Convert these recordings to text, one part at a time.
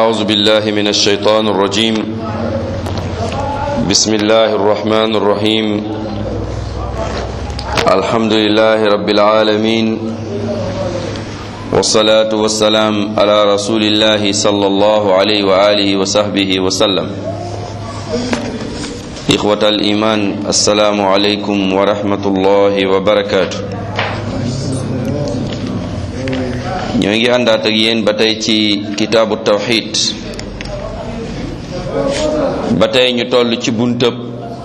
أعوذ بالله من الشيطان الرجيم بسم الله الرحمن الرحيم الحمد لله رب العالمين والصلاة والسلام على رسول الله صلى الله عليه وآله وصحبه وسلم إخوة الإيمان السلام عليكم ورحمة الله وبركاته ñoo ngi àndaat ak yéen ba tey ci kitaabu tawxid ba tey ñu toll ci buntëb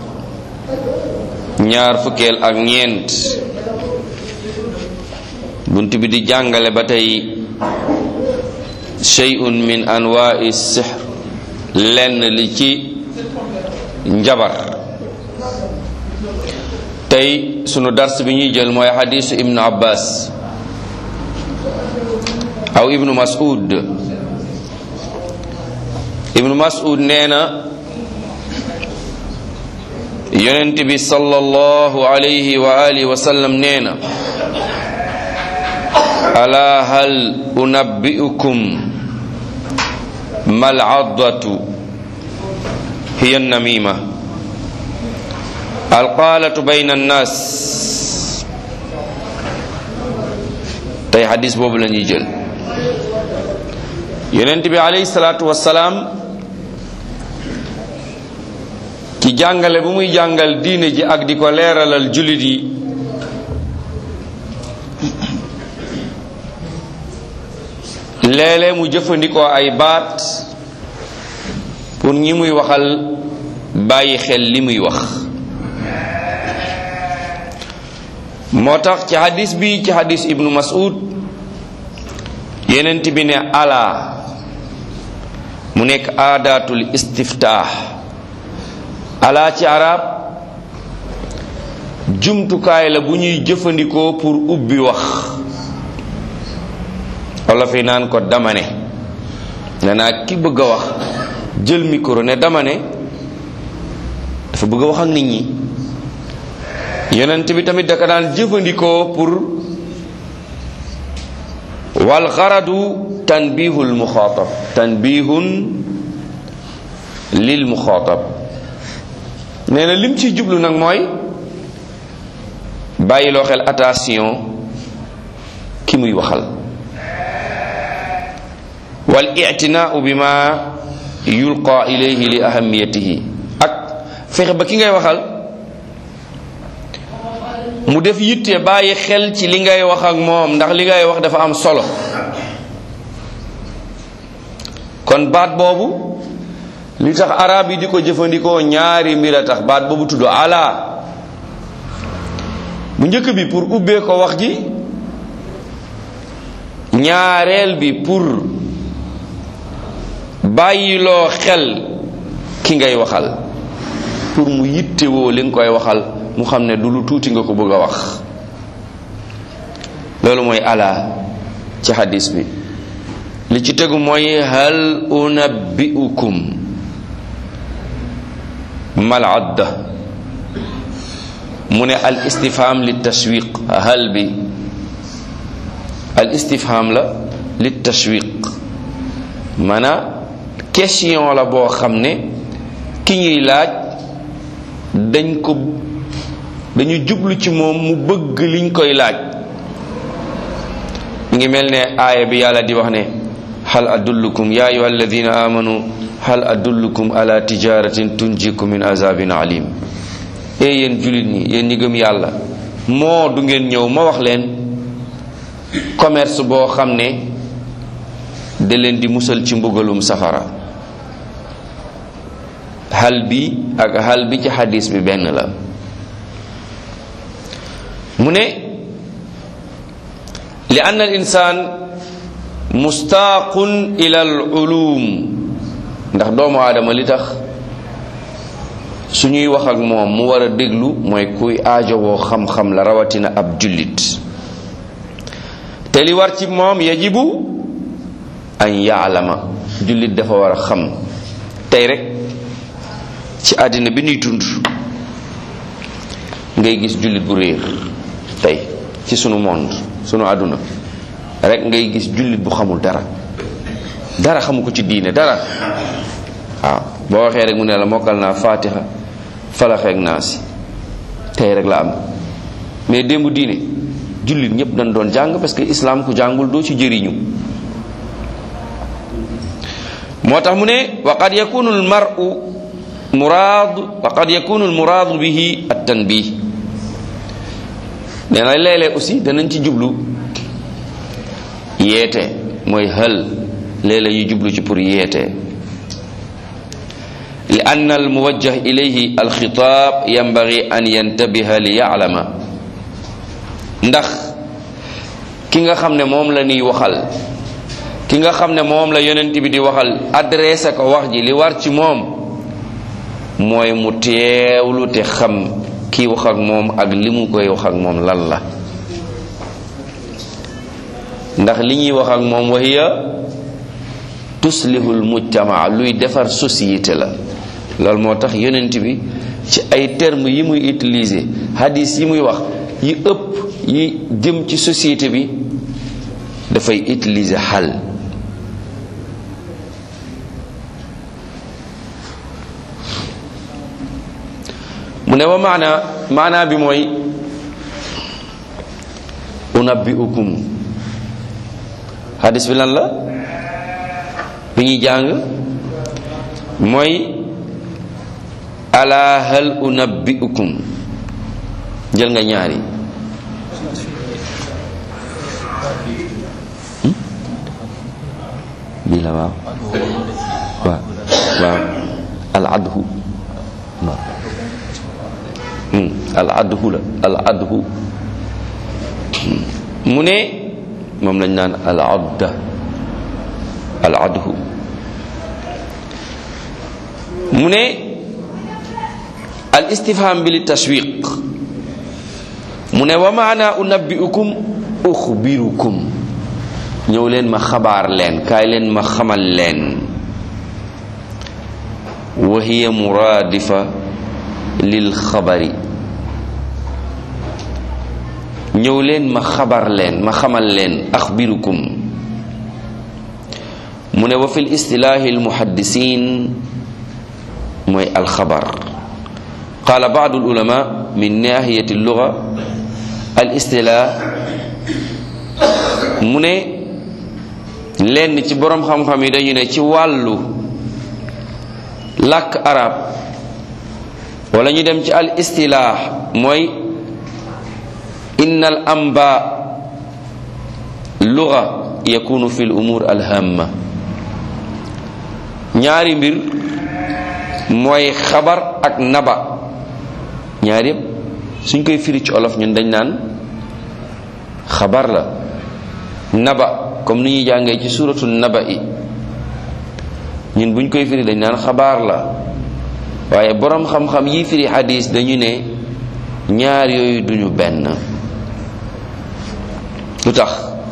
ñaar fukkeel ak ñeent bunt bi di jàngale ba tey shay'un min anwa'i sihr lenn li ci njabar tey sunu dars bi ñuy jël mooy xadiisu ibnu abbas aw ibnu mas'ud nee na yonent bi sallallahu alayhi wa alihi wa sallam nee na ala hal unabbi'ukum mal 'addatu hiya an-namima al-qalatu bayna an-nas tey hadis boobu la ñuy jël yonent bi alayhi salaatu wassalaam ci jàngale bu muy jàngal diine ji ak di ko leeralal jullit yi léeg-léeg mu jëfandikoo ay baat pour ñi muy waxal bàyyi xel li muy wax moo tax ci hadis bi ci hadis ibnu mas'ud yonent bi ne ala mu nekk aadatul istiftaax ala ci arab jumtukaay la bu ñuy jëfandikoo pour ubbi wax walla fi naan ko dama ne naa ki bëgg a wax jël micro ne dama ne dafa bëgg a wax ak nit ñi yonent bi tamit daka daan jëfandikoo pour wal garadu tanbihul muxaatab tanbihun lil muxaatab nee na lim ci jublu nag mooy bàyyiloo xel attention ki muy waxal wal i'tinaa'u bima yulqa ilayhi li ahamiyatihi ak fexe ba ki ngay waxal mu def yitte bàyyi xel ci li ngay wax ak moom ndax li ngay wax dafa am solo kon baat boobu li tax arab yi di ko jëfandikoo ñaari mbir a tax baat boobu tudd ala bu njëkk bi pour ubbee ko wax ji ñaareel bi pour bàyyiloo xel ki ngay waxal pour mu yittewoo li nga koy waxal mu xam ne du lu tuuti nga ko bëgg a wax loolu mooy ala ci hadis bi li ci tegu mooy hal unabbi'ukum mal adda mu ne al istifham li tashwiq hal bi al istifham la li tashwiq maanaam question la boo xam ne ki ñuy laaj dañu jublu ci moom mu bëgg liñ koy laaj mi ngi mel ne aaya bi yàlla di wax ne hal adullukum ya ayyuha alladhina amanu hal adullukum ala tijaratin tunjikum min azabin alim yéen jullit ñi yéen ñi gëm yàlla moo du ngeen ñëw ma wax leen commerce boo xam ne da leen di musal ci mbugalum safara hal bi ak hal bi ci hadis bi benn la mu ne li anna al insaan mustaaqun ila al ulum ndax doomu aadama li tax suñuy wax ak moom mu war a déglu mooy kuy aajowoo xam-xam la rawatina ab jullit te li war ci moom yajibu an yaalama jullit dafa war a xam tey rek ci àddina bi ñuy dund ngay gis jullit bu réer tey ci sunu monde sunu àdduna rek ngay gis jullit bu xamul dara dara xamu ko ci diine dara. waaw boo waxee rek mu ne la mokkal naa Fatiha Falaq ak Naas tey rek la am. mais démb diine jullit ñëpp dañ doon jàng parce que islam ku jàngul doo ci jëriñu. moo tax mu ne wa qad yakunu al mar'u muraad wa qad yakunu al muraad bihi at tanbih. nee na léeg-léeg aussi danañ ci jublu yeete mooy hal léeg-léeg ñu jublu ci pour yeete. li anna al muwajjah ilayhi al xitaab yanbaghi an yantabiha li ya'lama. ndax ki nga xam ne moom la ñuy waxal ki nga xam ne moom la yonent bi di waxal adressé ko wax ji li war ci moom mooy mu teewlu te xam kii wax ak moom ak li mu koy wax ak moom lan la. ndax li ñuy wax ak moom wa hiya tuslihul mujtama luy defar société la. loolu moo tax yonent bi ci ay termes yi muy utiliser hadis yi muy wax yi ëpp yi jëm ci société bi dafay utiliser xal. mu ne wa maana bi mooy unabbiukum. hadis bi lan la bi ñuy jàng mooy ala hal unabbiukum. jël nga ñaari bii la waaw waaw al adhu al adhu la al adhu mu ne moom lañ naan al adda al adhu. mu ne al istifham bil tashwiq. mu ne wa maana unabbiukum uxbirukum. ñëw leen ma xabaar leen kaay leen ma xamal leen. wa hiya muraadifa lil xabari. ñëw leen ma xabar leen ma xamal leen axbirukum. mu ne wa fi l istilaahi al muhaddisiin mooy alxabar. qaala baadu al ulama min naahiyati al luga al istilaah. mu ne lenn ci boroom xam-xam yi dañu ne ci wàllu làkk arab wala ñu dem ci al istilaah mooy innal amba luga yakunu fi l umur al hamma. ñaari mbir mooy xabar ak naba ñaar yëpp suñ koy firi ci olof ñun dañ naan xabar la. naba comme ni ñuy jàngee ci suratu naba i ñun buñ koy firi dañ naan xabaar la. waaye boroom xam-xam yi firi hadis dañu ne ñaar yooyu duñu benn. lu tax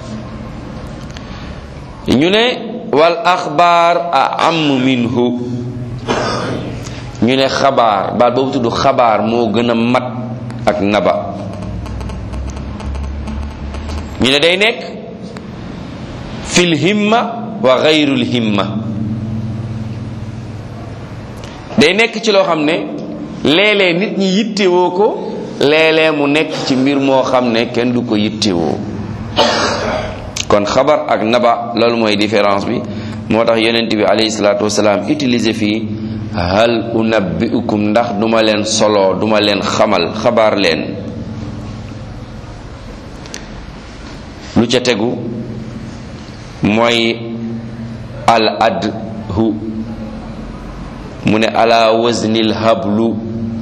ñu ne wal axbaar a am minhu. ñu ne xabaar baat boobu tudd xabaar moo gën a mat ak naba. ñu ne day nekk fil himma wa gayrul himma. day nekk ci loo xam ne léeg-léeg nit ñi yittewoo ko léeg-léeg mu nekk ci mbir moo xam ne kenn du ko yittewoo. kon xabar ak naba loolu mooy différence bi. moo tax yonent bi alayhi salaatu wasalaam utilisé fii hal unabbiukum ndax duma leen solo duma leen xamal xabaar leen. lu ca tegu mooy al adhu. mu ne ala waznil hablu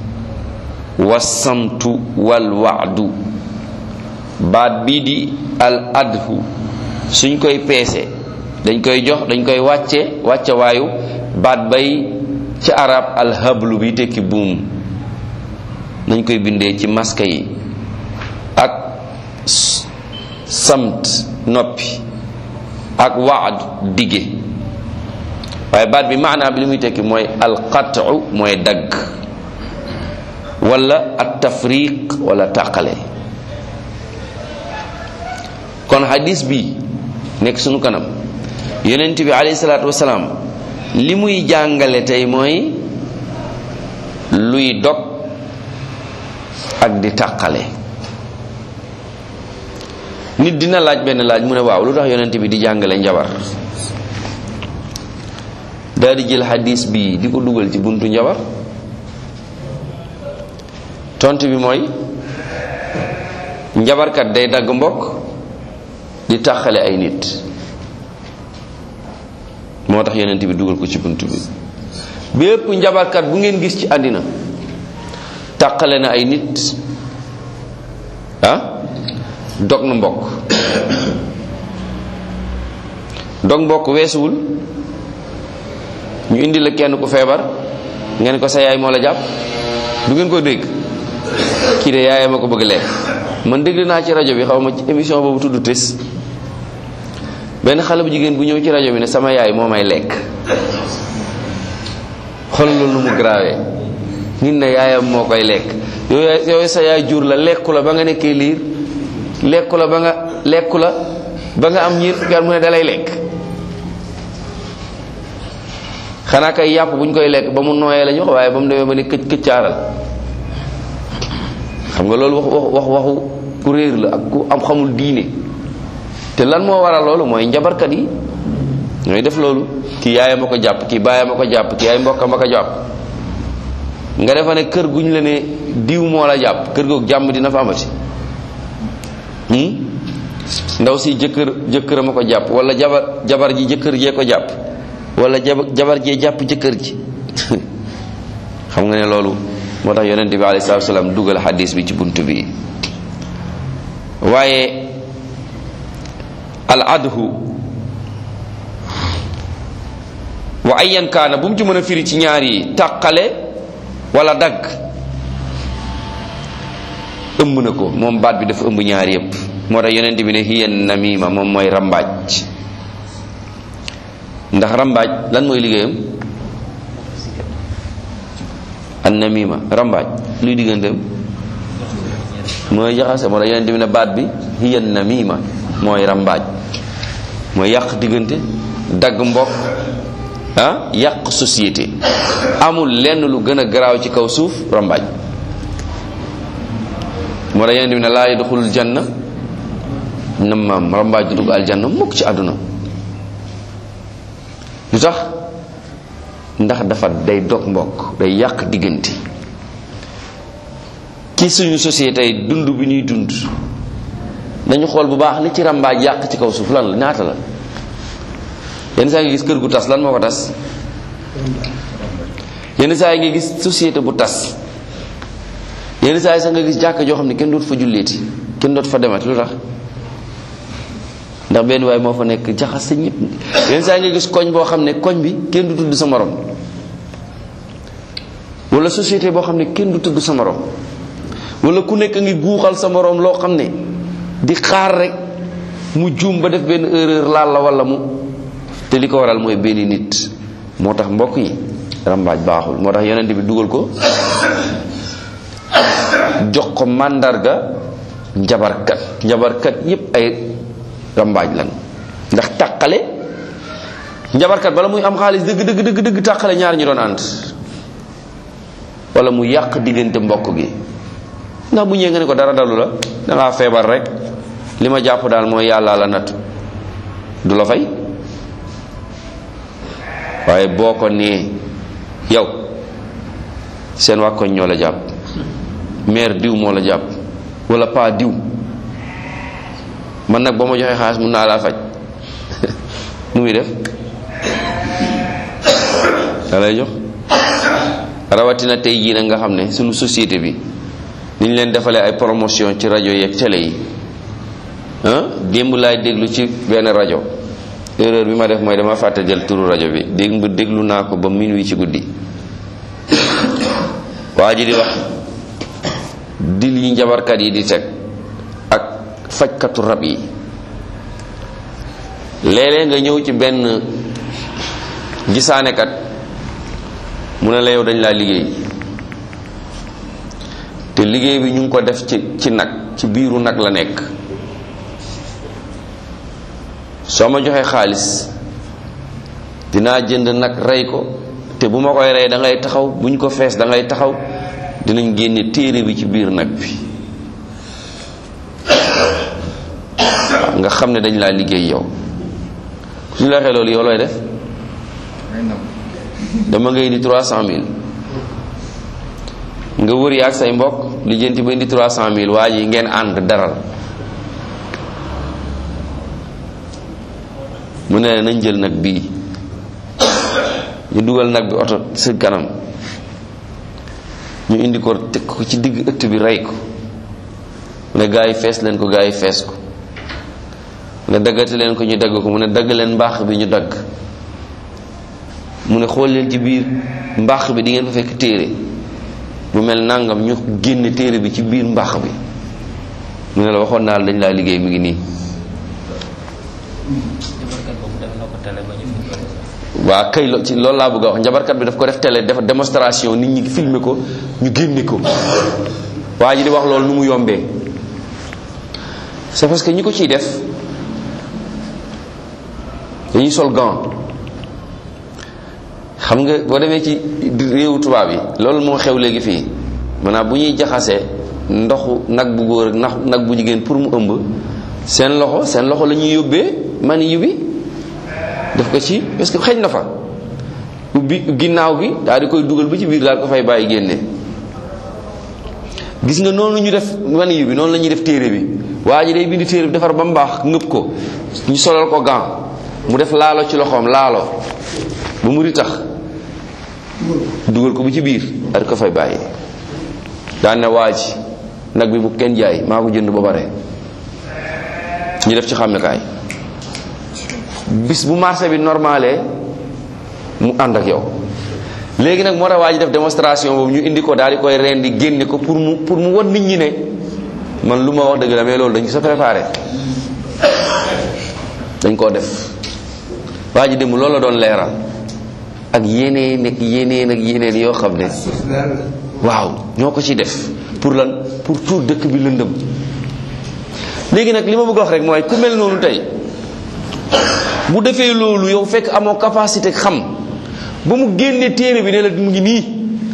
wasamtu wal wa'du. baat bii di al adhu suñ koy peese dañ koy jox dañ koy wàcce waayu baat bay ci arab al hablu bi tekki buum nañ koy bindee ci maska yi ak samt noppi ak wa'd dige. waaye baat bi maanaa bi li muy tekki mooy alqat'u mooy dagg wala at tafriq wala tàqale. kon hadis bi nekk sunu kanam yonent bi alayhi salaatu wasalaam li muy jàngale tey mooy luy dog ak di tàqale. nit dina laaj benn laaj mu ne waaw lu tax yonent bi di jàngale njabar, daal di jël hadis bi di ko dugal ci buntu njabar. tontu bi mooy njabarkat day dagg mbokk di tàqale ay nit, moo tax yonent bi dugal ko ci buntu bi. bépp njabarkat bu ngeen gis ci àddina tàqale na ay nit, dog na mbokk. dog mbokk weesuwul ñu indi la kenn ku feebar ngeen ko sa yaay moo la jàpp, du ngeen ko dégg, kii de yaayam a ko bëgg lekk. man dégg naa ci rajo bi, xaw ma ci émission boobu tudd Tës, benn xale bu jigéen bu ñëw ci rajo bi ne sama yaay moo may lekk. xool loolu nu mu grave, nit ne yaayam moo koy lekk. yow sa yaay jur la, lekku la ba nga nekkee liir, lekku la ba nga am ñiir fukki at mu ne dalay lekk. xanaa kay yàpp bu ñu koy lekk ba mu nooyee la ñu wax, waaye ba mu demee ba ne këcc këccaaral. xam nga loolu waxu ku réer la ak ku am xamul diine. te lan moo waral loolu mooy njabarkat yi ñooy def loolu. kii yaayam a ko jàpp, kii baayam a ko jàpp, kii ay mbokkam a ko jàpp. nga defa ne kër guñ la ne diw moo la jàpp, kër googu jàmm dina fa amati. ndaw si jëkkëram a ko jàpp, wala jabar ji jëkkër jee ko jàpp, wala jabar jee jàpp jëkkër ji. xam nga ne loolu moo tax yonent bi alayhi salaatu salaam dugal hadis bi ci bunt bi. waaye al adhu wa ayyan kaana bu mu ci mën a firi ci ñaar yi, tàqale wala dagg, ëmb na ko. moom baat bi dafa ëmb ñaar yépp. moo tax yonent bi ne hiya namima, moom mooy rambaaj. ndax rambaaj lan mooy liggéeyam? an namima, rambaaj luy digganteem? mooy jaxase. moo tax yonent bi ne baat bi hiya namima mooy rambaaj, mooy yàq diggante, dagg mbokk, yàq société. amul lenn lu gën a garaaw ci kaw suuf rambaaj. moo tax yonent bi ne laa yadxulul janna nammaam, rambaaj du dugg aljanna mukk ci àdduna. lu tax? ndax dafa day dog mbokk, day yàq diggante. ci suñu société yi dund bi ñuy dund, dañu xool bu baax li ci rambaaj yàq ci kaw suuf lan la, ñaata la. yenn saa yi nga gis kër gu tas, lan moo ko tas? yenn saa yi nga gis société bu tas. yenn saa yi sax nga gis jàkka joo xam ne kenn dootu fa julleeti, kenn dootu fa demati. lu tax? ndax benn waay moo fa nekk jaxas sa ñëpp. yenn saa yi nga gis koñ boo xam ne koñ bi kenn du tudd sa morom, wala société boo xam ne kenn du tudd sa morom, wala ku nekk ngi guuxal sa morom loo xam ne di xaar rek mu juum ba def benn erreur laal la wala mu. te li ko waral mooy benn nit. moo tax mbokk yi rambaaj baaxul. moo tax yonent bi dugal ko, jox ko màndarga njabarkat yépp ay rambaaj lan. ndax tàqale, njabarkat bala muy am xaalis dëgg tàqale ñaar ñu doon ànd, wala mu yàq diggante mbokk gi. ndax bu ñëwee nga ne ko dara dalu la, dangaa feebar rek, li ma jàpp daal mooy yàlla la natt, du la fay. waaye boo ko nee yow seen waa koñ ñoo la jàpp, maire diw moo la jàpp, wala pa diw, man nag boo ma joxee xaalis mun naa laa faj. nu muy def? da lay jox. rawatina tey jii nag nga xam ne suñu société bi ni ñu leen defalee ay promotion ci rajo yeeg télé yi. démb laay déglu ci benn rajo, erreur bi ma def mooy dama fàtte jël turu rajo bi, déglu naa ko ba minuit ci guddi. waa ji di wax dil yi njabarkat yi di teg ak fajkatu rab yi. léeg-léeg nga ñëw ci benn gisaanekat mu ne la yow dañ laa liggéey, te liggéey bi ñu ngi ko def ci nag, ci biiru nag la nekk. soo ma joxee xaalis dinaa jënd nag rey ko, te bu ma koy rey da ngay taxaw, buñ ko fees da ngay taxaw, dinañ génne téere bi ci biir nag bi. nga xam ne dañ laa liggéey yow. suñu la waxee loolu yow looy def? dama ngay indi 300,000 nga wër yaag say mbokk lijjanti ba indi 300,000 waa ji ngeen ànd daral mu ne nañ jël nag bii, ñu dugal nag bi oto sa kanam, ñu indi ko teg ko ci digg ëtt bi rey ko, mu ne gaa yi fees leen ko, gaa yi fees ko, mu ne daggate leen ko, ñu dagg ko, mu ne dagg leen mbaax bi, ñu dagg, mu ne xool leen ci biir mbaax bi di ngeen fa fekk téere bu mel nangam, ñu génne téere bi ci biir mbaax bi. mu ne la waxoon naa la dañ laa liggéey, mi ngi nii. waa kay ci loolu laa bëgg a wax, njabarkat bi daf ko def télé, def démonstration, nit ñi filmer ko, ñu génne ko. waa ji di wax loolu nu mu yombee, c'est parce que ñi ko ciy def dañuy sol gant. xam nga boo demee ci réewu tubaab yi loolu moo xew léegi fii, maanaam bu ñuy jaxasee ndoxu nag bu góor ak nag bu jigéen pour mu ëmb, seen loxo la ñuy yóbbee mani yu bi def ko ci, parce que xëj na fa ubbi ginnaaw gi daal di koy dugal ba ci biir daal ko fay bàyyi génne. gis nga noonu ñu def mani yu bi noonu la ñuy def téere bi. waa ji day bind téere bi defar ba mu baax, ngëpp ko, ñu solal ko gant, mu def laalo ci loxoom, laalo ba mu tax dugal ko bu ci biir daal di ko fay bàyyi. daan ne waa ji nag bi bu kenn jaay, maa ko jënd ba pare, ñu def ci xàmmekaay. bis bu marché bi normalé mu ànd ak yow. léegi nag moo tax waa ji def démonstration boobu, ñu indi ko daal di koy rendi génne ko pour mu wan nit ñi ne man lu ma wax dëgg la, mais loolu dañ ko sa préparé, dañ koo def. waa ji dem loolu la doon leeral ak yeneen ak yeneen yoo xam ne waaw ñoo ko ci def pour lan, pour tuur dëkk bi lëndëm. léegi nag li ma bëgg a wax rek mooy ku mel noonu tey bu defee loolu, yow fekk amoo capacité xam ba mu génne téere bi ne la mu ngi nii,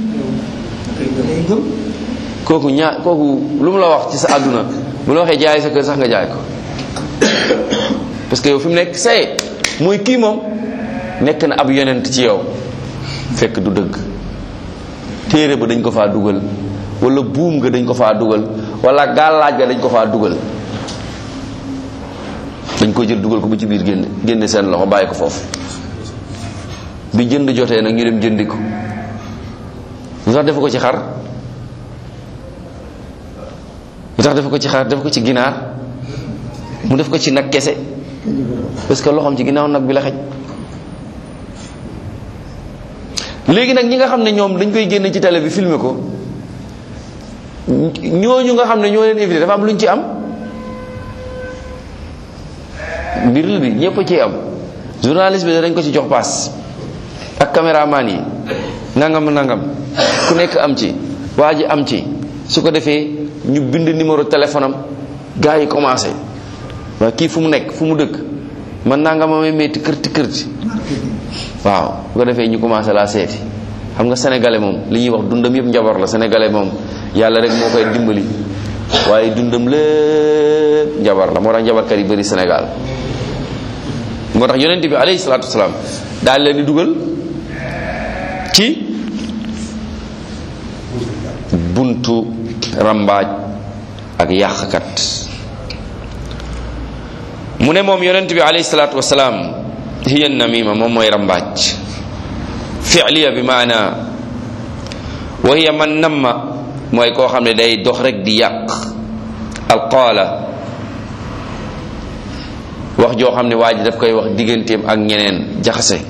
kooku lu mu la wax ci sa àdduna, bu la waxee jaay sa kër sax nga jaay ko. parce que yow fi mu nekk say mooy kii moom nekk na ab yonent ci yow, fekk du dëgg. téere ba dañ ko faa dugal, wala buum nga dañ ko faa dugal, wala gàllaaj ga dañ ko faa dugal, dañ ko jël dugal ko bu ci biir génne seen loxo bàyyi ko foofu. bi jënd jotee nag ñu dem jëndi ko. lu tax defu ko ci xar, lu tax defu ko ci xar, def ko ci ginaar, mu def ko ci nag kese, parce que loxoom ci ginnaaw nag bi la xej. léegi nag ñi nga xam ne ñoom dañ koy génne ci télé bi filmer ko, ñooñu nga xam ne ñoo leen invité dafa am lu ñu ci am. mbir bi ñëpp ci am, journaliste bi dañ ko ci jox paas ak caméraman yi, nangam ku nekk am ci, waa ji am ci. su ko defee ñu bind numéro téléphone am, gars yi commencé waa kii fu mu nekk, fu mu dëkk, man nangam amee metti kërti waaw. su ko defee ñu commencé laa seeti. xam nga sénégalais moom li ñuy wax dundam yëpp njabar la. sénégalais moom yàlla rek moo koy dimbali, waaye dundam lépp njabar la. moo tax njabarkat yi bëri Sénégal. moo tax yonent bi alayhi salaatu wasalaam daal leen di dugal ci buntu rambaaj ak yàqkat. mu ne moom yonent bi alayhi salaatu wasalaam hiya namima, moom mooy rambaaj fi'liya bi maana, wa hiya man namma, mooy koo xam ne day dox rek di yàq. alqaala, wax joo xam ne waa ji daf koy wax digganteem ak ñeneen, jaxase.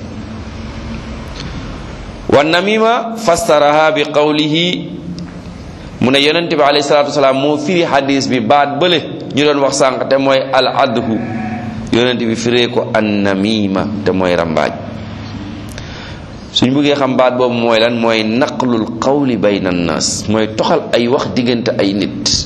wa namima fassaraha bi qawlihi, mu ne yonent bi alayhi salaatu wasalaam moo firi hadis bi baat bële ñu doon wax sànq te mooy al adhu, yonent bi firee ko an namima te mooy rambaaj. suñ bëggee xam baat boobu mooy lan, mooy naqlul qawli bayna an-nas, mooy toxal ay wax diggante ay nit,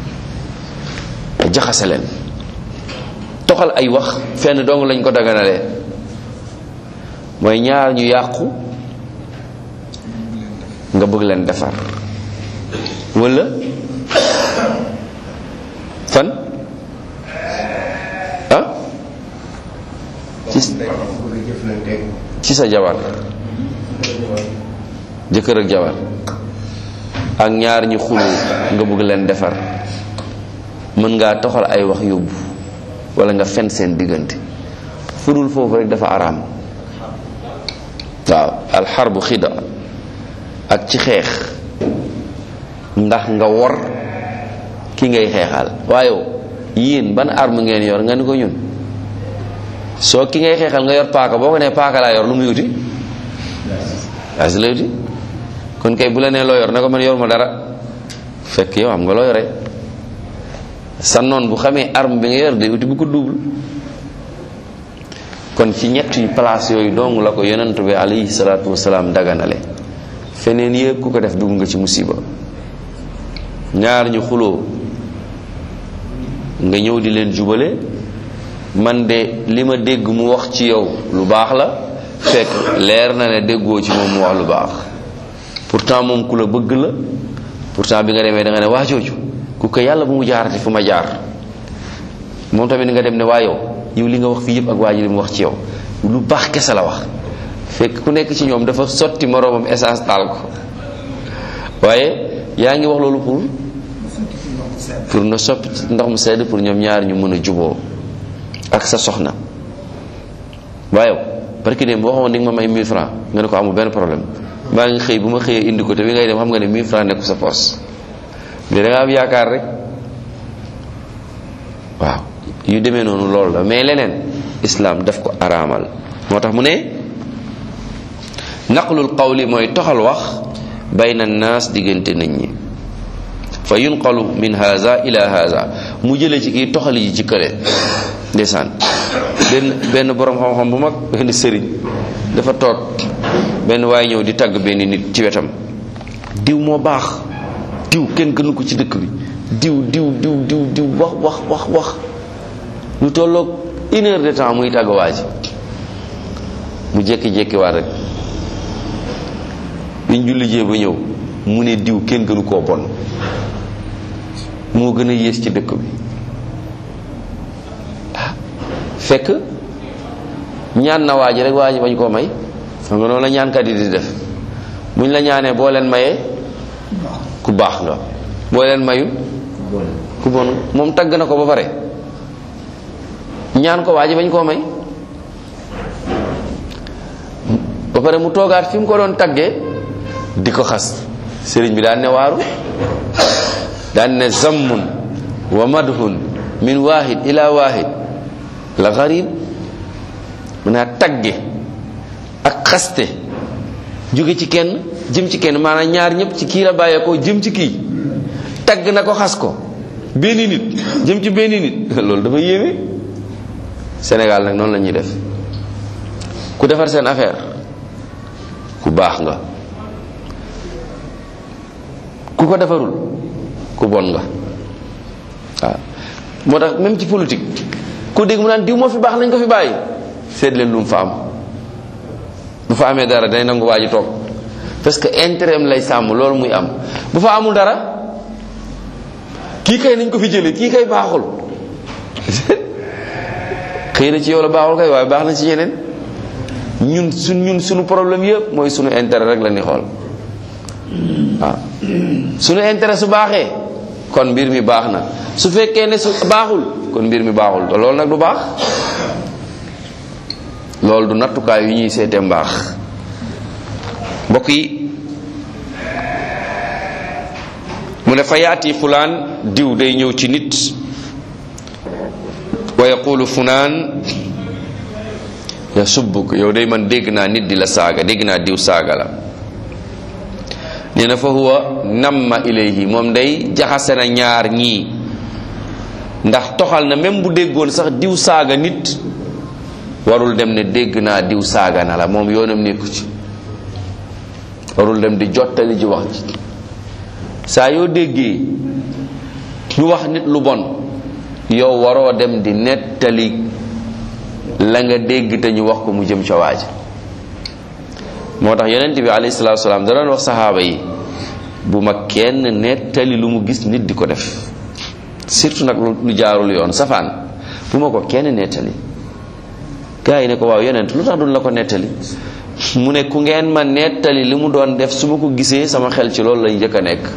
jaxase leen. toxal ay wax fenn dong lañ ko daganalee, mooy ñaar ñu yàqu nga bëgg leen defar, wala fan ci sa jabar, jëkkër ak jabar, ak ñaar ñu xuloo nga bëgg leen defar. mën ngaa toxal ay wax yóbbu wala nga fen seen diggante, fudul foofu rek dafa araam. waaw alxarbu xida ak ci xeex ndax nga wor ki ngay xeexal. waaye yéen ban arme ngeen yor nga ni ko ñun? soo ki ngay xeexal nga yor paaka, boo ko nee paaka laa yor, lu muy uti? as la uti. kon kay bu la nee loo yor ne ko man yor ma dara, fekk yow am nga loo yore. sa noon bu xamee arme bi nga yor day uti bu ko double. kon ci ñett yu place yooyu dong la ko yonent bi alayhi salaatu wasalaam daganale. feneen yëpp ku ko def dugg nga ci musiba. ñaar ñu xuloo nga ñëw di leen jubale, man de li ma dégg mu wax ci yow lu baax la, fekk leer na ne déggoo ci moom mu wax lu baax. pourtant moom ku la bëgg la, pourtant bi nga demee da nga ne waa jooju ku ko yàlla bu mu jaarati fu ma jaar. moom tamit nga dem ne waa yow li nga wax fii yëpp ak waa ji li mu wax ci yow lu baax kese la wax, fekk ku nekk ci ñoom dafa sotti moroomam essence taal ko. waaye yaa ngi wax loolu pour na soppi ndox mu sedd pour ñoom ñaar ñu mën a juboo ak sa soxna. waaye barki dem boo xamoon di nga ma may 1000 francs nga ne ko amul benn problème, maa ngi xëy bu ma xëyee indi ko te bi ngay dem xam nga ne 1000 francs nekku sa poos, mais da nga am yaakaar rek. waaw yu demee noonu loolu la. mais leneen islam daf ko araamal. moo tax mu ne naqlul qawli mooy toxal wax bayna naas diggante nit ñi, fa yunqalu min haza ila haza, mu jëlee ci kii toxal yi ci kële. ndeysaan benn borom xam-xam bu mag, benn sëriñ dafa toog, benn waaye ñëw di tagg benn nit ci wetam. diw moo baax, diw kenn gënu ko ci dëkk bi, diw wax lu tolloog 1 heure de temps muy tàgg waa ji. mu jékki-jékki waat rek biñ julli jee ba ñëw mu ne diw kenn gënu koo bon, moo gën a yées ci dëkk bi. fekk ñaan na waa ji rek, waa ji bañ koo may. xam nga noonu la ñaankat yi di def, buñ la ñaanee boo leen mayee ku baax nga, boo leen mayu ku bon. moom tagg na ko ba pare ñaan ko waa ji bañ koo may, ba pare mu toogaat fi mu ko doon taggee di ko xas. sëriñ bi daan ne waaru, daan ne zammun wa madhun min wahid ila wahid la gharib. mu naa tagge ak xaste jóge ci kenn jëm ci kenn, maanaam ñaar ñëpp ci kii la bàyyeekoo jëm ci kii. tagg na ko xas ko benn nit jëm ci benn nit loolu dafa yéeme. Sénégal nag noonu la ñuy def, ku defar seen affaire ku baax nga, ku ko defarul ku bon nga. waaw moo tax même ci politique ku dégg mu naan diw moo fi baax nañ ko fi bàyyi, seet leen lu mu fa am. bu fa amee dara day nangu waa ji toog, parce que intérêt am lay sàmm loolu muy am. bu fa amul dara, kii kay nañ ko fi jëlee, kii kay baaxul. xëy na ci yow la baaxul kay, waaye baax na ci yeneen. ñun suñu problème yëpp mooy suñu intérêt rek la ni xool. waaw suñu intérêt su baaxee kon mbir mi baax na, su fekkee ne su baaxul kon mbir mi baaxul. te loolu nag du baax, loolu du nattukaay yu ñuy seetee mbaax. mbokk yi, mu ne fa yaati fulaan, diw day ñëw ci nit, wa yaqulu fulaan yasubbuk, yow day man dégg naa nit di la saaga, dégg naa diw saaga la. nee na fa huwa namma ilayhi, moom day jaxase na ñaar ñii, ndax toxal na même bu déggoon sax diw saaga nit, warul dem ne dégg naa diw saaga na la, moom yoonam nekku ci. warul dem di jottali ji wax ji. saa yoo déggee ñu wax nit lu bon, yow waroo dem di nettali la nga dégg te ñu wax ko mu jëm ca waaja. moo tax yonent bi alayhi salaatu wasalaam da doon wax saxaaba yi bu ma kenn nettali lu mu gis nit di ko def, surtout nag lu jaarul yoon safaan, bu ma ko kenn nettali. gaa yi ne ko waaw yonent lu tax duñ la ko nettali? mu ne ku ngeen ma nettali li mu doon def su ma ko gisee sama xel ci loolu lay njëkk a nekk.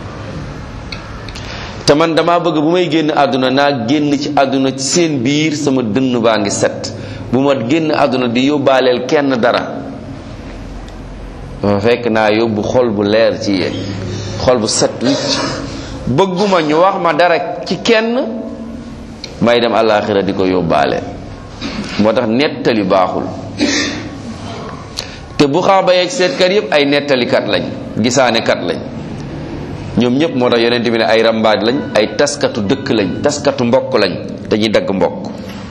te man dama bëgg bu may génn àdduna naa génn ci àdduna ci seen biir sama dënn baa ngi set, bu ma génn àdduna di yóbbaaleel kenn dara, ma fekk naa yóbbu xol bu leer ci yéen, xol bu set wicc. bëgguma ñu wax ma dara ci kenn may dem àllaaxira di ko yóbbaale. moo tax nettali baaxul. te bu xaaba yeeg seetkat yépp ay nettalikat lañ, gisaanekat lañ ñoom ñëpp. moo tax yonent bi ne ay rambaaj lañ, ay taskatu dëkk lañ, taskatu mbokk lañ, dañuy dagg mbokk.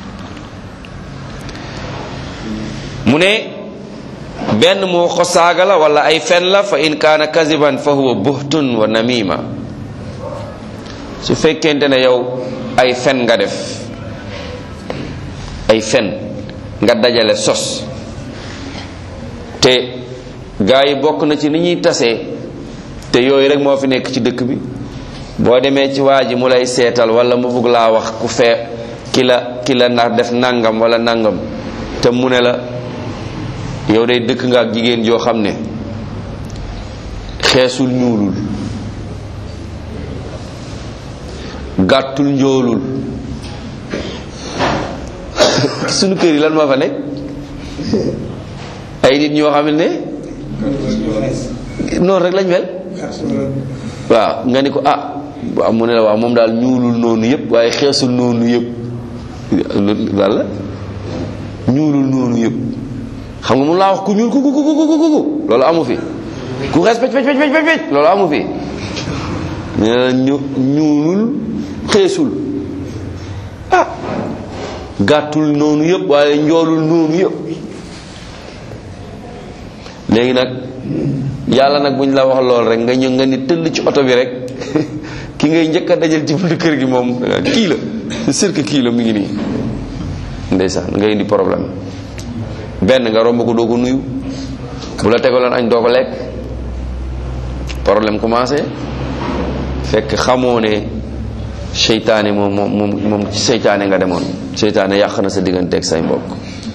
mu ne benn moo ko saaga la wala ay fen la, fa in kaana kaziban fa huwa buhtun wa namima. su fekkente ne yow ay fen nga def, ay fen nga dajale sos, te gaa yi bokk na ci ni ñuy tasee, te yooyu rek moo fi nekk ci dëkk bi. boo demee ci waa ji mu lay seetal wala mu bugg laa wax ku fee ki la ndax def nangam wala nangam, te mu ne la yow day dëkk nga ak jigéen joo xam ne xeesul ñuulul, gàttul njoolul. sunu kër yi lan moo fa nekk? ay nit ñoo xam ne noonu rek lañ mel. waaw nga ni ko waaw mu ne la waaw moom daal ñuulul noonu yëpp waaye xeesul noonu yëpp. daal la ñuulul noonu yëpp. xam nga mun laa wax ku ñuul ku loolu amu fi. ku xees pecc loolu amu fi. ñuulul xeesul, gàttul noonu yëpp waaye njoolul noonu yëpp. léegi nag yàlla nag buñ la wax lool rek nga ñëw nga ni tëll ci oto bi rek ki ngay njëkk a dajal ci buntu kër gi moom kii la, c'est sûr que kii la mi ngi nii. ndeysaan nga indi problème. benn nga romb ko doo ko nuyu, bu la tegaloon añ doo ko lekk, problème commencé. fekk xamoo ne seytaane moom ci seytaane nga demoon. seytaane yàq na sa digganteeg say mbokk.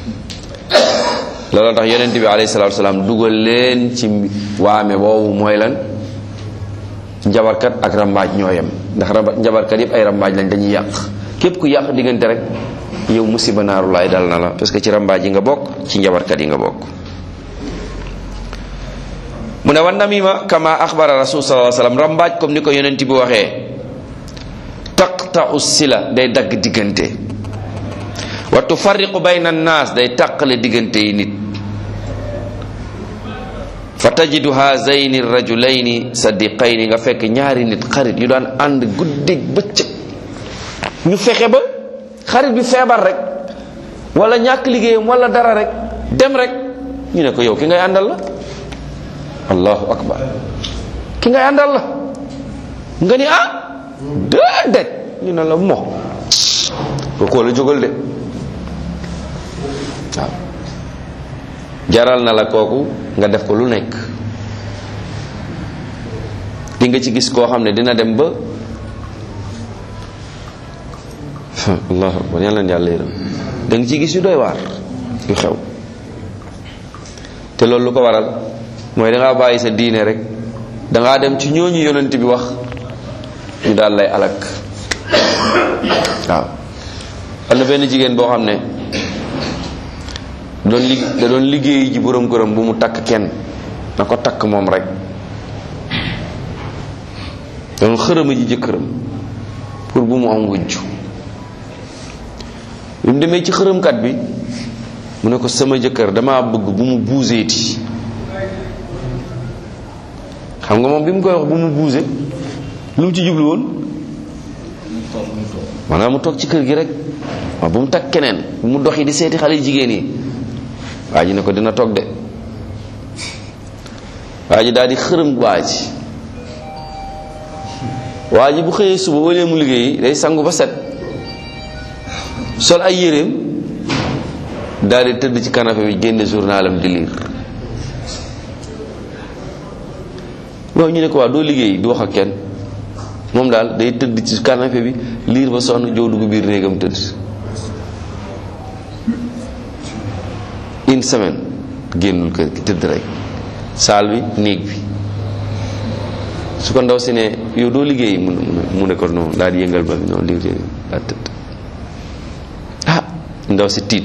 loolu tax yonent bi alayhi salaatu wasalaam dugal leen ci waame boobu. mooy lan? njabarkat ak rambaaj ñoo yem, ndax njabarkat yëpp ay rambaaj lañ, dañuy yàq. képp ku yàq diggante rek yow musiba naaru laay dal na la, parce que ci rambaaj yi nga bokk, ci njabarkat yi nga bokk. mu ne wan namima kama axbara rasul sallallahu alayhi wasallam, rambaaj comme ni ko yonent bi waxee, taqta'u sila, day dagg diggante. wa tufarriqu bayna an-nas, day tàqale diggante yi nit. fa tajidu hazayni rajulayni sadiqayni, nga fekk ñaari nit xarit yu daan ànd guddeeg bëccëg, ñu fexe ba xarit bi feebar rek wala ñàkk liggéeyam wala dara rek dem rek, ñu ne ko yow ki ngay àndal la. allahu akbar, ki ngay àndal la. nga ni déedéet, ñu ne la mo ko la jógal de. waaw jaral na la kooku nga def ko lu nekk. di nga ci gis koo xam ne dina dem ba allahu akbar, yàlla na yàlla yërëm. da nga ci gis yu doy waar yu xew. te loolu lu ko waral mooy dangaa bàyyi sa diine rek, dangaa dem ci ñooñu yonent bi wax, ñu daal lay alak. waaw am na benn jigéen boo xam ne da doon liggéey ji borom këram bu mu takk kenn, na ko takk moom rek. doon xërëma ji jëkkëram pour bu mu am wujj. bi mu demee ci xërëmkat bi mu ne ko sama jëkkër dama bëgg bu mu buuseeti. xam nga moom bi mu koy wax bu mu buuse lu mu ci jublu woon? maanaam mu toog ci kër gi rek, waaw bu mu takk keneen, bu mu doxi di seeti xale jigéen yi. waa ji ne ko dina toog de. waa ji daal di xërëm waa ji bu xëyee suba wala mu liggéey day sangu ba set, sol ay yéreem, daal di tëdd ci canapé bi génne journalam di lire. waaw ñu ne ko waaw doo liggéey du wax ak kenn moom daal day tëdd ci canapé bi liir ba sonn joo dugg biir néegam tëdd une semaine génnul kër gi tëdd rek saal bi néeg bi su ko ndaw si ne yow doo liggéey mu ne ko noonu daal di yëngal ba bi noonu liir daal tëdd ndaw si tiit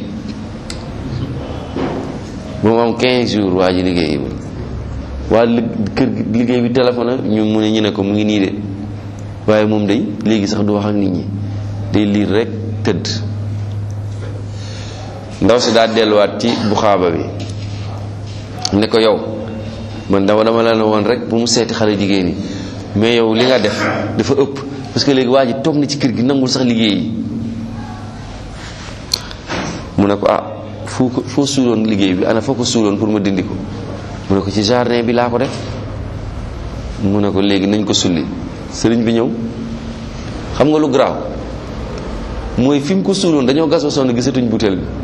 ba mu am 15 jours waa ji liggéey waa kër liggéey bi téléphone ñu ne ko mu ngi nii de waaye moom day léegi sax du wax ak nit ñi day liir rek tëdd ndaw si daal delluwaat ci buxaaba bi ne ko yow man dama la ne woon rek bu mu seeti xale jigéen yi mais yow li nga def dafa ëpp parce que léegi waa ji toog na ci kër gi nangul sax liggéey yi mu ne ko foo suuloon liggéey bi ana foo ko suuloon pour ma dindi ko mu ne ko ci jardin bi laa ko def mu ne ko léegi nañ ko sulli sëriñ bi ñëw xam nga lu garaaw mooy fi mu ko suuloon dañoo gas ba sonn gisatuñ butéel bi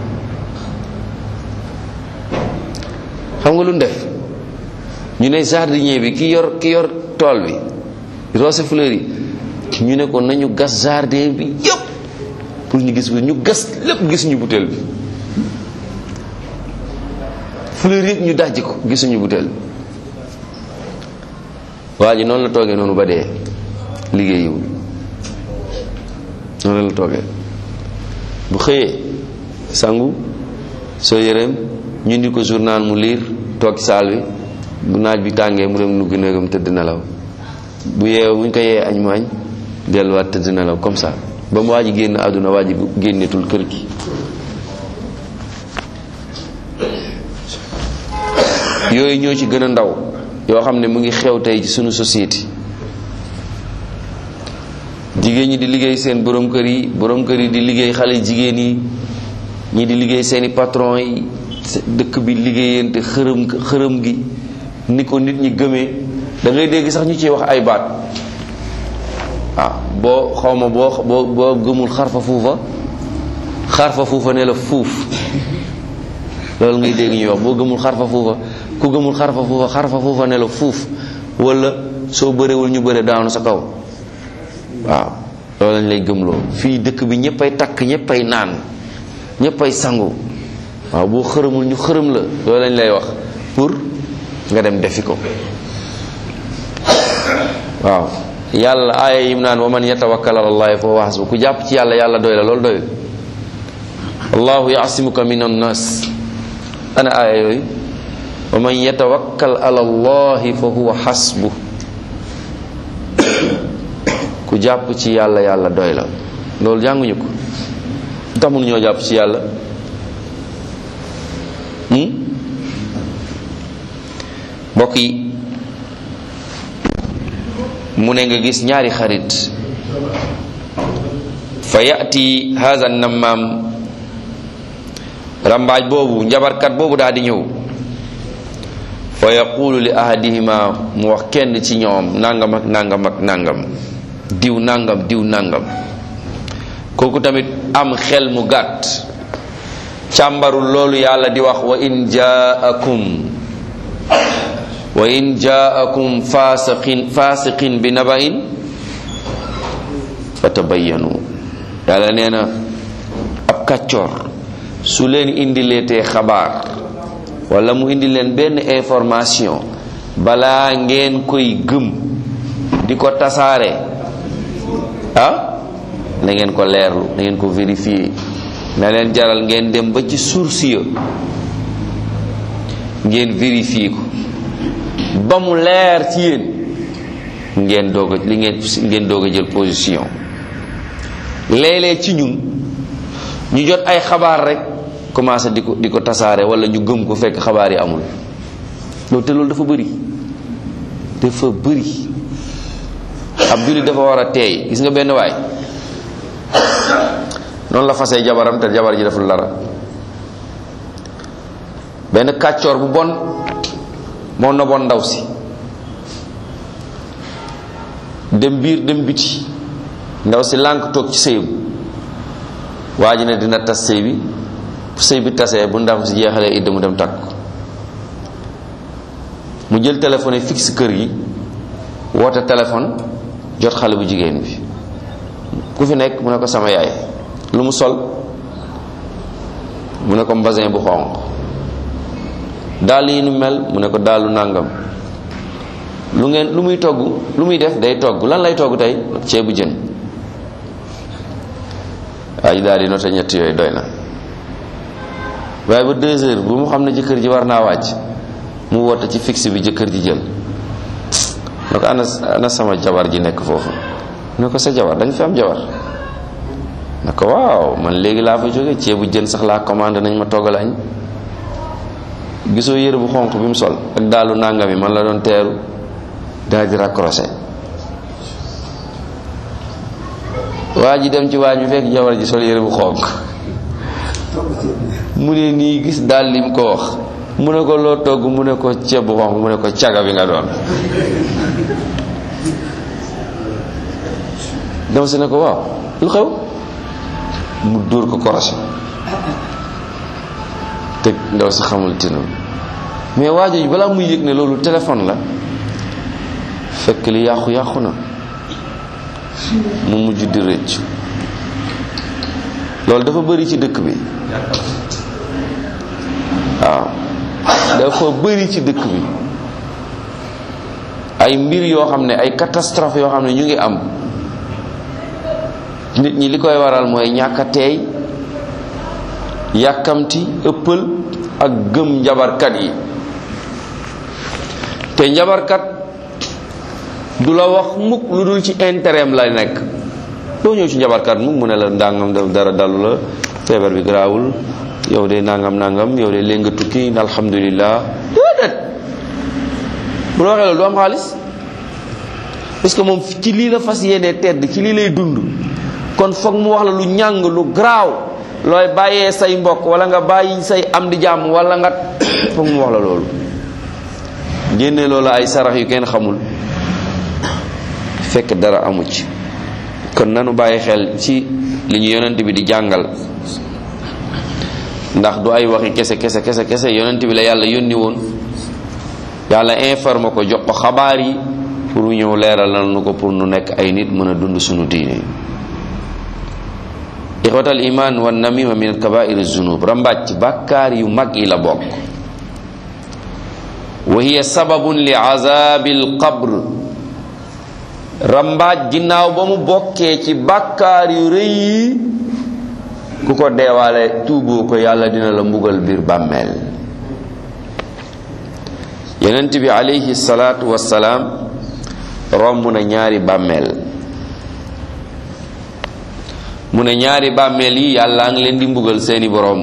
xam nga lu ñu def ñu ne jardinier bi ki yor tool bi rose fleur yi ñu ne ko nañu gas jardin bi yëpp pour ñu gis ñu gas lépp gisuñu butéel bi fleur yëpp ñu dajji ko gisuñu butéel bi waa ji noonu la toogee noonu ba dee liggéeyiwul noonu la toogee bu xëyee sangu soo yëreem ñu indi ko journal mu liir toog ci saal bi bu naaj bi tàngee mu dem nugg néegam tëdd nelaw bu yeewoo bu ñu ko yee añ mu añ delluwaat tëdd nelaw comme ça ba mu waa ji génn àdduna waa ji génnetul kër gi yooyu ñoo ci gën a ndaw yoo xam ne mu ngi xew tey ci sunu société jigéen ñi di liggéey seen borom kër yi di liggéey xale jigéen yi ñi di liggéey seeni patron yi dëkk bi liggéeyante xërëm gi ni ko nit ñi gëmee da ngay dégg sax ñu ciy wax ay baat boo xawma boo gëmul xarfa fuufa ne la fuuf loolu ngay dégg ñuy wax boo gëmul xarfa fuufa ku gëmul xarfa fuufa ne la fuuf wala soo bërewul ñu bëre daanu sa kaw waaw loolu lañ lay gëmloo fii dëkk bi ñëppay takk ñëppay naan ñëppay sangu waaw boo xërëmul ñu xërëm la loolu lañ lay wax pour nga dem defi ko waaw yàlla aaya yim naan wa man yatawakkal ala allahi fa huwa hasbu ku jàpp ci yàlla doy la loolu doyul allahu yaasimuka min annas ana aaya yooyu wa man yatawakkal ala allahi fa huwa hasbu ku jàpp ci yàlla doy la loolu jànguñu ko tax mënu ñoo jàpp ci yàlla mbokk yi mu ne nga gis ñaari xarit fa yati haza nammaam rambaaj boobu njabarkat boobu daal di ñëw fa yaqulu li ahadihima mu wax kenn ci ñoom nangam ak nangam ak nangam diw nangam kooku tamit am xel mu gàtt càmbarul loolu yàlla di wax wa in jaakum fasiqin bi naba'in fatabayyanu yàlla nee na ab kàccoor su leen indileetee xabaar wala mu indi leen benn information balaa ngeen koy gëm di ko tasaare na ngeen ko leerlu na ngeen ko vérifier na leen jaral ngeen dem ba ci source ya ngeen vérifier ko ba mu leer ci yéen ngeen doog a jël position léeg-léeg ci ñun ñu jot ay xabaar rek commencé di ko tasaare wala ñu gëm ko fekk xabaar yi amul loolu dafa bëri ab jullit dafa war a teey gis nga benn waay noonu la fasee jabaram te jabar ji deful dara benn kàccoor bu bon moo noboon ndaw si dem biir dem biti ndaw si lànk toog ci sëyam waa ji ne dina tas sëy bi bu sëy bi tasee bu ndaw si jeexalee idda mu dem takk mu jël téléphone fixe kër gi woote téléphone jot xale bu jigéen bi. ku fi nekk mu ne ko sama yaay. lu mu sol mu ne ko mbasin bu xonq. dàll yi nu mel mu ne ko dàllu nàngam. lu muy togg lu muy def day togg lan lay togg tey ceebu jën. waa ji daal di noté ñett yooyu doy na. waaye ba 2 heures bu mu xam ne jëkkër ji war naa wàcc mu woote ci fixe bi jëkkër ji jël. ne ko ana sama jabar ji nekk foofu. ne ko sa jabar dañ fi am jabar. ne ko waaw man léegi laa fa jóge ceebu jën sax laa commandé nañ ma toggal añ. gisoo yére bu xonq bi mu sol ak daalu nàngami man la doon teeru daal di raccroché. waa ji dem ci waañ bi fekk jabar ji sol yére bu xonq mu ne nii gis daal lim ko wax mu ne ko loo togg mu ne ko ceeb bu xonq mu ne ko caga bi nga doon. dem si ne ko waaw lu xew mu dóor ko korosé te ndaw si xamul tinul mais waa jooju balaa muy yëg ne loolu téléphone la fekk li yàqu na mu mujj di rëcc. loolu dafa bëri ci dëkk bi waaw dafa bëri ci dëkk bi ay mbir yoo xam ne ay catastrophe yoo xam ne ñu ngi am nit ñi li koy waral mooy ñàkk a teey yàkkamti ëppal ak gëm njabarkat yi. te njabarkat du la wax mukk lu dul ci intérêt am lay nekk. doo ñëw ci njabarkat mu ne la ndàngam dara dalu la feebar bi garaawul yow de nangam yow de léegi nga tukki alhamdulillah déedéet. bu la waxee loolu du am xaalis parce que moom ci lii la fas yéenee tedd ci lii lay dund. kon foog mu wax la lu ñàng lu garaaw looy bàyyee say mbokk wala nga bàyyi say am di jàmm wala nga foog mu wax la loolu. génne loolu ay sarax yu kenn xamul fekk dara amu ci. kon nanu bàyyi xel ci li ñu yonent bi di jàngal ndax du ay waxi kese yonent bi la yàlla yónni woon yàlla informe ko jox ko xabaar yi pour ñëw leeralal nu ko pour nu nekk ay nit mën a dund sunu diine. ixwatal iman wa namima min kabair zunub rambaaj ci bàkkaar yu mag yi la bokk. wa hiya sababun li azabil qabr rambaaj ginnaaw ba mu bokkee ci bàkkaar yu rëy yi ku ko deewaale tuuboo ko yàlla dina la mbugal biir bàmmeel. yonent bi alayhi salaatu wassalaam romb na ñaari bàmmeel mu ne ñaari bàmmeel yi yàlla ngi leen di mbugal seeni boroom.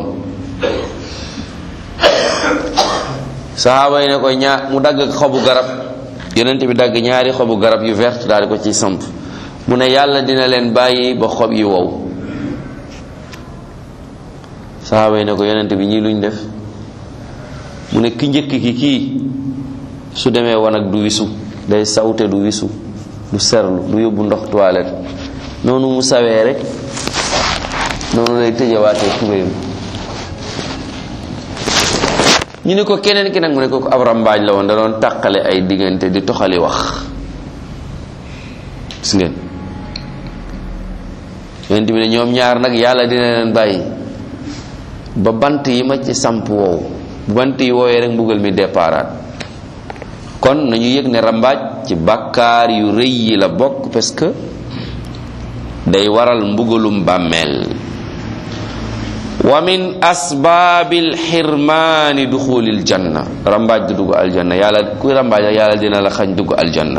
saxaaba yi ne ko mu dagg xobu garab yonent bi dagg ñaari xobu garab yu vert daal di ko ci samp mu ne yàlla dina leen bàyyi ba xob yi wow. saxaaba yi ne ko yonent bi ñii luñ def mu ne ki njëkk ki kii su demee wanag du wisu day sawte du wisu du serlu du yóbbu ndox toilette noonu mu sawee rek noonu lay tëjawaatee tubéyam. ñu ne ko keneen ki nag mu ne ko ab rambaaj la woon da doon tàqale ay diggante di toxali wax. gis ngeen yonent bi ne ñoom ñaar nag yàlla dina leen bàyyi ba bant yi ma ci samp wow bu bant yi woowee rek mbugal mi déparaat. kon nañu yëg ne rambaaj ci bàkkaar yu rëy yi la bokk parce que day waral mbugalum bàmmeel. wa min asbaabil xirmaani duxulil janna rambaaj du dugg aljanna yàlla kuy rambaaj yàlla dina la xañ dugg aljanna.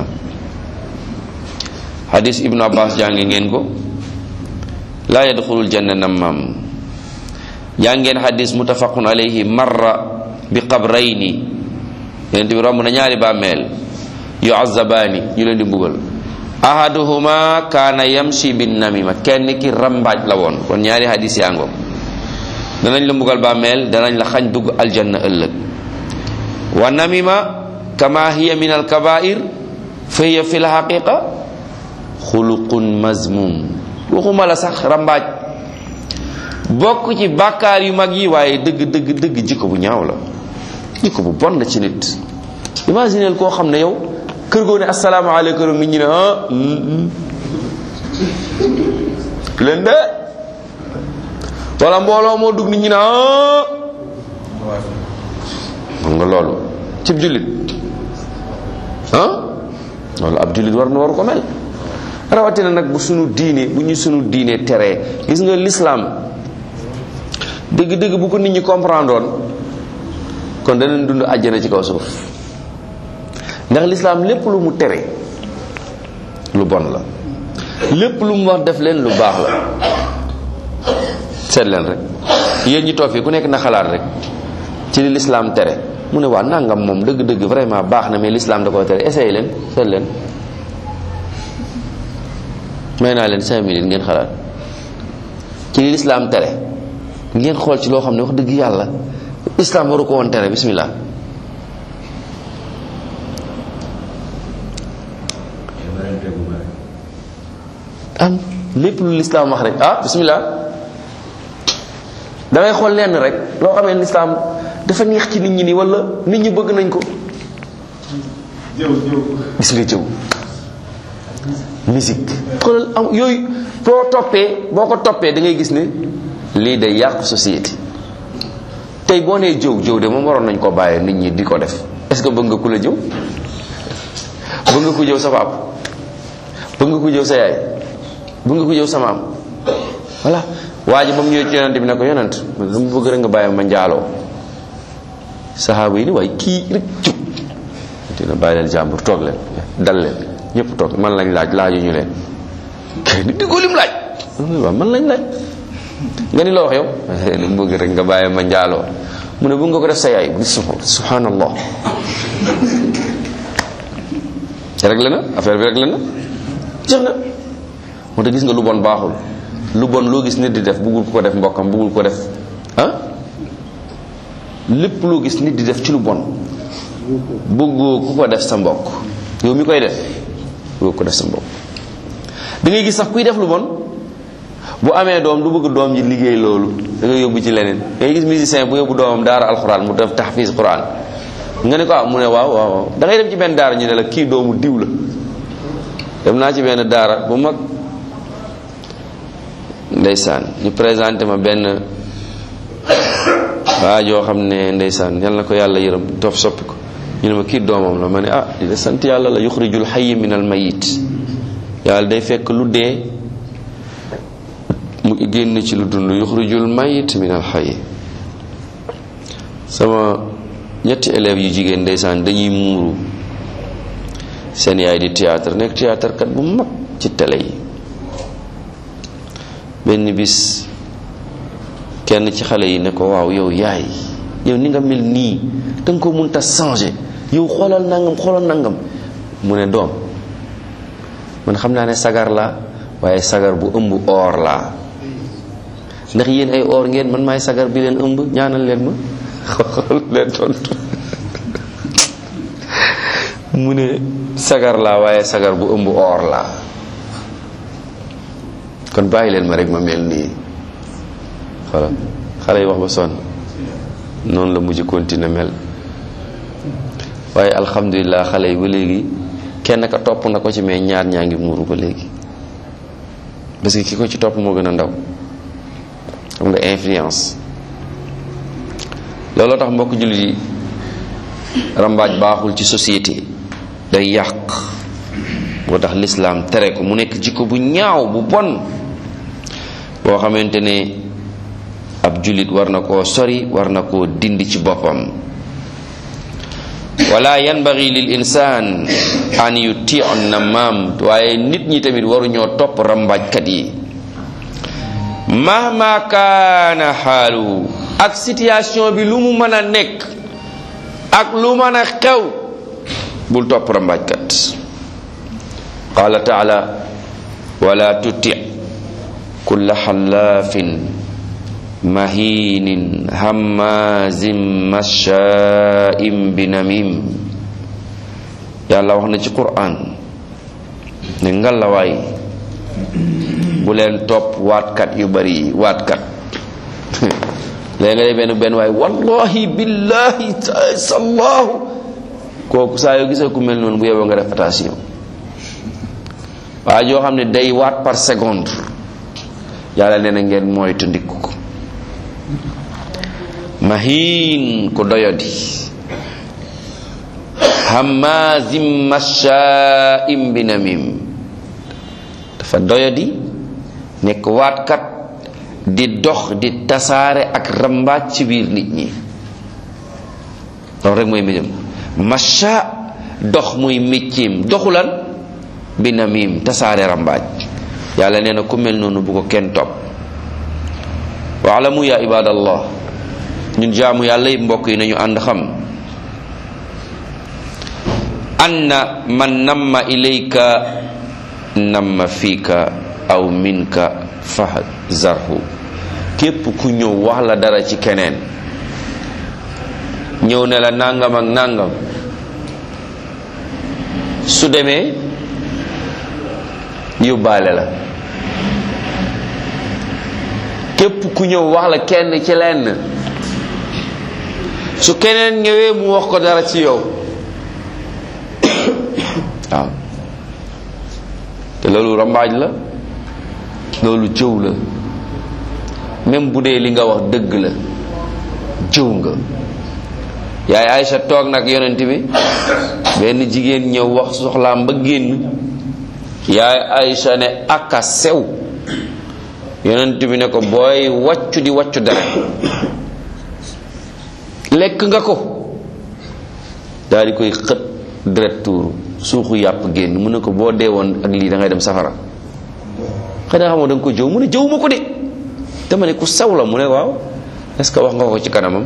hadis ibnu abbas jàngi ngeen ko laa yadxulul janna nammaam. jàngeen hadis muttafaqun alayhi marra bi qabrayni yonent bi romb na ñaari bàmmeel yu'azzabaani ñu leen di mbugal. ahaduhuma kaana yamshi bin namima kenn ki rambaaj la woon. kon ñaari hadis yaa ngoog danañ la mbugal bàmmeel danañ la xañ dugg aljanna ëllëg. wa namima kama hiya min alkabair fa hiya fi lxaqiqa xuluqun mazmum. waxuma la sax rambaaj bokk ci bàkkaar yu mag yi waaye dëgg jikko bu ñaaw la jikko bu bon la ci nit. imagineel koo xam ne yow kër goo ne asalaamaaleykum nit ñi ne leen de wala mbooloo moo dugg nit ñi ne xam nga loolu cib jullit loolu ab jullit waru ko mel. rawatina nag bu ñu sunu diine teree. gis nga l'islam dëgg-dëgg bu ko nit ñi comprendre woon kon danañ dund àjjana ci kaw suuf ndax l'islam lépp lu mu tere lu bon la, lépp lu mu wax def leen lu baax la. seet leen rek yéen ñi toog fii ku nekk na xalaat rek ci li l'islam tere mu ne waa nangam moom dëgg-dëgg vraiment baax na mais l'islam da koo tere. essayé leen seet leen, may naa leen 5 minutes ngeen xalaat ci li l'islam tere ngeen xool ci loo xam ne wax dëgg yàlla islam waru ko woon tere. bismillah. am lépp lu l'islam wax rek bismillah. da ngay xool lenn rek loo xamee l'islam dafa neex ci nit ñi nii wala nit ñi bëgg nañ ko. gis nga jëw, musique, xoolal am yooyu boo ko toppee da ngay gis ne lii day yàqu société. tey boo nee jëw de moom waroon nañ ko bàyyee nit ñi di ko def. est-ce que bëgg nga ku la jëw? bëgg nga ku jëw sa papa? bëgg nga ku jëw sa yaay? bëgg nga ku jëw sa maam? voilà. waa ji ba mu ñëwee ci yonent bi ne ko yonent man dama bëgg rek nga bàyyi ma njaaloo. saxaaba yi ni waaye kii rek jub dina bàyyi leen jàmbur toog leen dal leen ñëpp toog man lañ laaju ñu leen kay ni diggoo lim laaj waaw man lañ laaj nga ni la wax yow dama bëgg rek nga bàyyi ma njaaloo. mu ne bëgg nga ko def sa yaay bu subhanallah. réglé na affaire bi réglé na jeex na. moo tax gis nga lu bon baaxul. lu bon loo gis nit di def bëggul ko def mbokkam, bëggul ko def lépp loo gis nit di def ci lu bon bëggoo ku ko def sa mbokk. yow mi koy def bëggoo ko def sa mbokk. da ngay gis sax kuy def lu bon bu amee doom du bëgg doom ji liggéey loolu, da ngay yóbbu ci leneen. da ngay gis musicien bu yóbbu doomam daara alxuraan mu def tahfiz quran nga ne ko mu ne waaw da ngay dem ci benn daara ñu ne la kii doomu diw la. dem naa ci benn daara bu mag ndeysaan ñu présenté ma benn waa joo xam ne ndeysaan yal na ko yàlla yërëm topp soppi ko. ñu ne ma kii doomam la ma ne di de sant yàlla la. yuxrijul hayy min al mayit, yàlla day fekk lu dee mu génn ci lu dund. yuxrijul mayit min al hayy. sama ñetti élèves yu jigéen ndeysaan dañuy muuru seen yaay di théâtre, nekk théâtre kat bu mag ci télé yi. benn bis kenn ci xale yi ne ko waaw yow yaay yow ni nga mel nii danga ko mënta changer, yow xoolal nangam. mu ne doom man xam naa ne sagar laa waaye sagar bu ëmb or laa. ndax yéen ay or ngeen, man maay sagar bi leen ëmb, ñaanal leen ma. xool leen tontu mu ne sagar laa waaye sagar bu ëmb or laa. kon bàyyi leen ma rek ma mel nii. xoolal xale yi wax ba sonn noonu la mujj continuer mel. waaye alhamdulilah xale yi ba léegi kenn ka topp na ko ci, mais ñaar ñaa ngi muuru ba léegi. parce que ki ko ci topp moo gën a ndaw. xam nga influence. looloo tax mbokk jullit yi rambaaj baaxul ci société, day yàq. moo tax l'islam tere ko, mu nekk jikko bu ñaaw bu bon boo xamante ne ab jullit war na koo sori, war na koo dindi ci boppam. wala yanbaghi lil insaan an yutia namam, waaye nit ñi tamit waruñoo topp rambaajkat yi. mahma kaana xaaluhu, ak situation bi lu mu mën a nekk ak lu mën a xew, bul topp rambaajkat. qaala taala wala tuti kulla xallaafin mahinin hammazin mashaa'in binamim. yàlla wax na ci Qur'an ne ngalawaay bu leen topp waatkat yu bari waatkat. léegi nga dee benn waay wallahi billahi sallahu, kooku saa yoo gisee ku mel noonu bu yeboo nga def attention. waa joo xam ne day waat par seconde yàlla nee na ngeen moytu ndikku ko. mahin ko doyadi hamazim masha'im binamim dafa doyadi nekk waatkat di dox di tasaare ak rambaaj ci biir nit ñi. loolu rek mooy mbéjam masha dox muy mécceem doxulan binamim tasaare rambaaj. yàlla nee na ku mel noonu bu ko kenn topp. waalamu ya ibadallah ñun jaamu yàlla yi mbokk yi nañu ànd xam anna man namma ilayka namma fiika aw minka fahzarhu. képp ku ñëw wax la dara ci keneen ñëw ne la nangam ak nangam su demee yóbbaale la. képp ku ñëw wax la kenn ci lenn su keneen ñëwee mu wax ko dara ci yow waaw te loolu rambaaj la, loolu jëw la. même bu dee li nga wax dëgg la jëw nga. yaay Aïcha toog nag yonent bi benn jigéen ñëw wax soxlaam ba génn yaay Aïcha ne aka sew yonent bi ne ko booy wàccu di wàccu dara lekk nga ko daal di koy xët deret tuuru suuxu yàpp génn mu ne ko boo dee woon ak lii da ngay dem safara. xanaa xamoo da nga ko jëw mu ne jëw ma ko de dama ne ku sew la mu ne waaw est-ce que wax nga ko ci kanamam.